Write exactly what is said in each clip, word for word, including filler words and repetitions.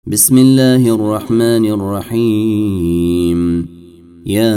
بسم الله الرحمن الرحيم. يا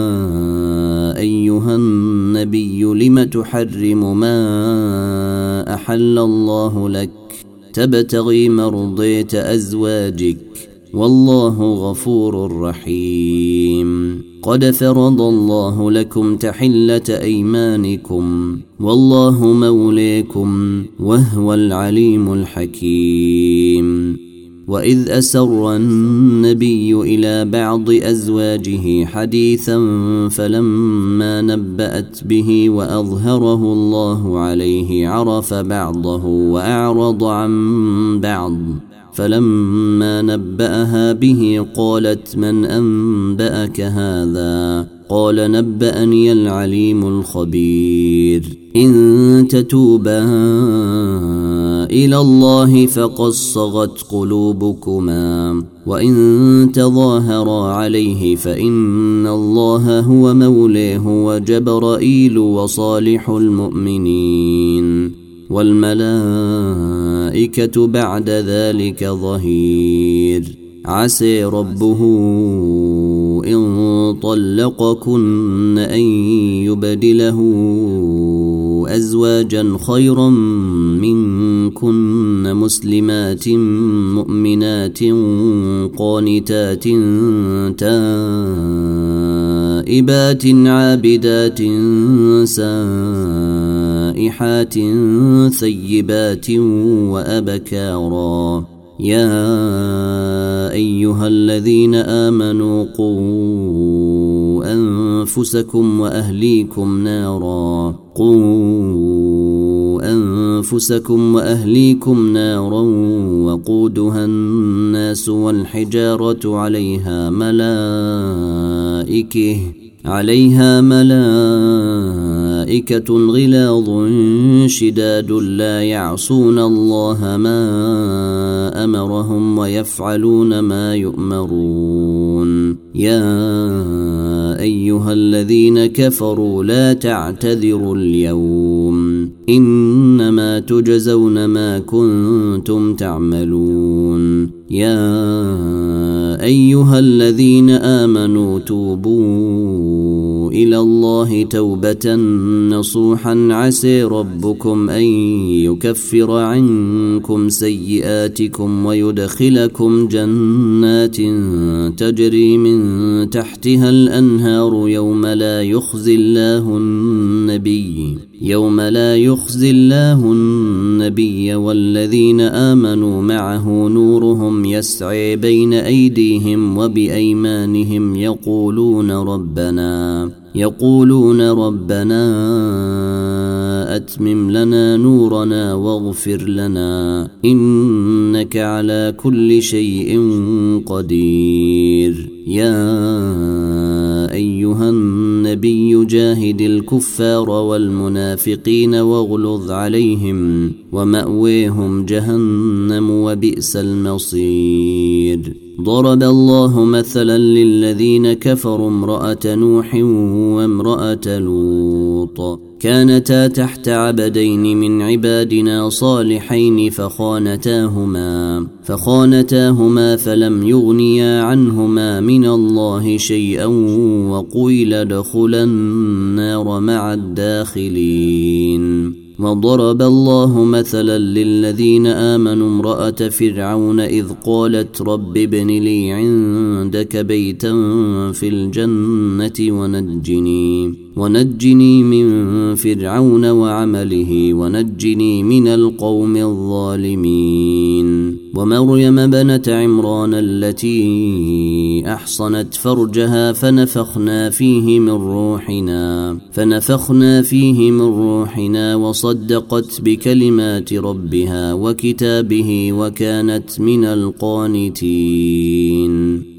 أيها النبي لم تحرم ما أحل الله لك تبتغي مرضية أزواجك والله غفور رحيم. قد فرض الله لكم تحلة أيمانكم والله موليكم وهو العليم الحكيم. وإذ أسر النبي إلى بعض أزواجه حديثا فلما نبأت به وأظهره الله عليه عرف بعضه وأعرض عن بعض فلما نبأها به قالت من أنبأك هذا؟ قال نبأني العليم الخبير. إن تتوبا إلى الله فقد صغت قلوبكما وإن تظاهرا عليه فإن الله هو مولاه وجبرائيل وصالح المؤمنين والملائكة بعد ذلك ظهير. عسى ربه إن طلقكن أن يبدله أزواجا خيرا منكن مسلمات مؤمنات قانتات تائبات عابدات سائحات ثيبات وأبكارا. يا أيها الذين آمنوا قوا أنفسكم وأهليكم نارا قوا أنفسكم وأهليكم نارا وقودها الناس والحجارة عليها ملائكة عليها ملائكة غلاظ شداد لا يعصون الله ما أمرهم ويفعلون ما يؤمرون. يا أيها الذين كفروا لا تعتذروا اليوم إنما تجزون ما كنتم تعملون. يا أيها الذين آمنوا توبوا إلى الله توبة نصوحا عسى ربكم أن يكفر عنكم سيئاتكم ويدخلكم جنات تجري من تحتها الأنهار يوم لا يخزي الله النبي يوم لا يخزي الله النبي والذين آمنوا معه نورهم يسعي بين أيديهم وبأيمانهم يقولون ربنا يقولون ربنا أتمم لنا نورنا واغفر لنا إنك على كل شيء قدير. يا أيها النبي جاهد الكفار والمنافقين واغلظ عليهم ومأويهم جهنم وبئس المصير. ضرب الله مثلا للذين كفروا امرأة نوح وامرأة لوط كانتا تحت عبدين من عبادنا صالحين فخانتاهما فخانتاهما فلم يغنيا عنهما من الله شيئا وقيل ادخلا النار مع الداخلين. وضرب الله مثلا للذين آمنوا امرأة فرعون إذ قالت رب ابن لي عندك بيتا في الجنة ونجني ونجني من فرعون وعمله ونجني من القوم الظالمين. ومريم بنة عمران التي أحصنت فرجها فنفخنا فيه من روحنا فنفخنا فيه من روحنا وصدقت بكلمات ربها وكتابه وكانت من القانتين.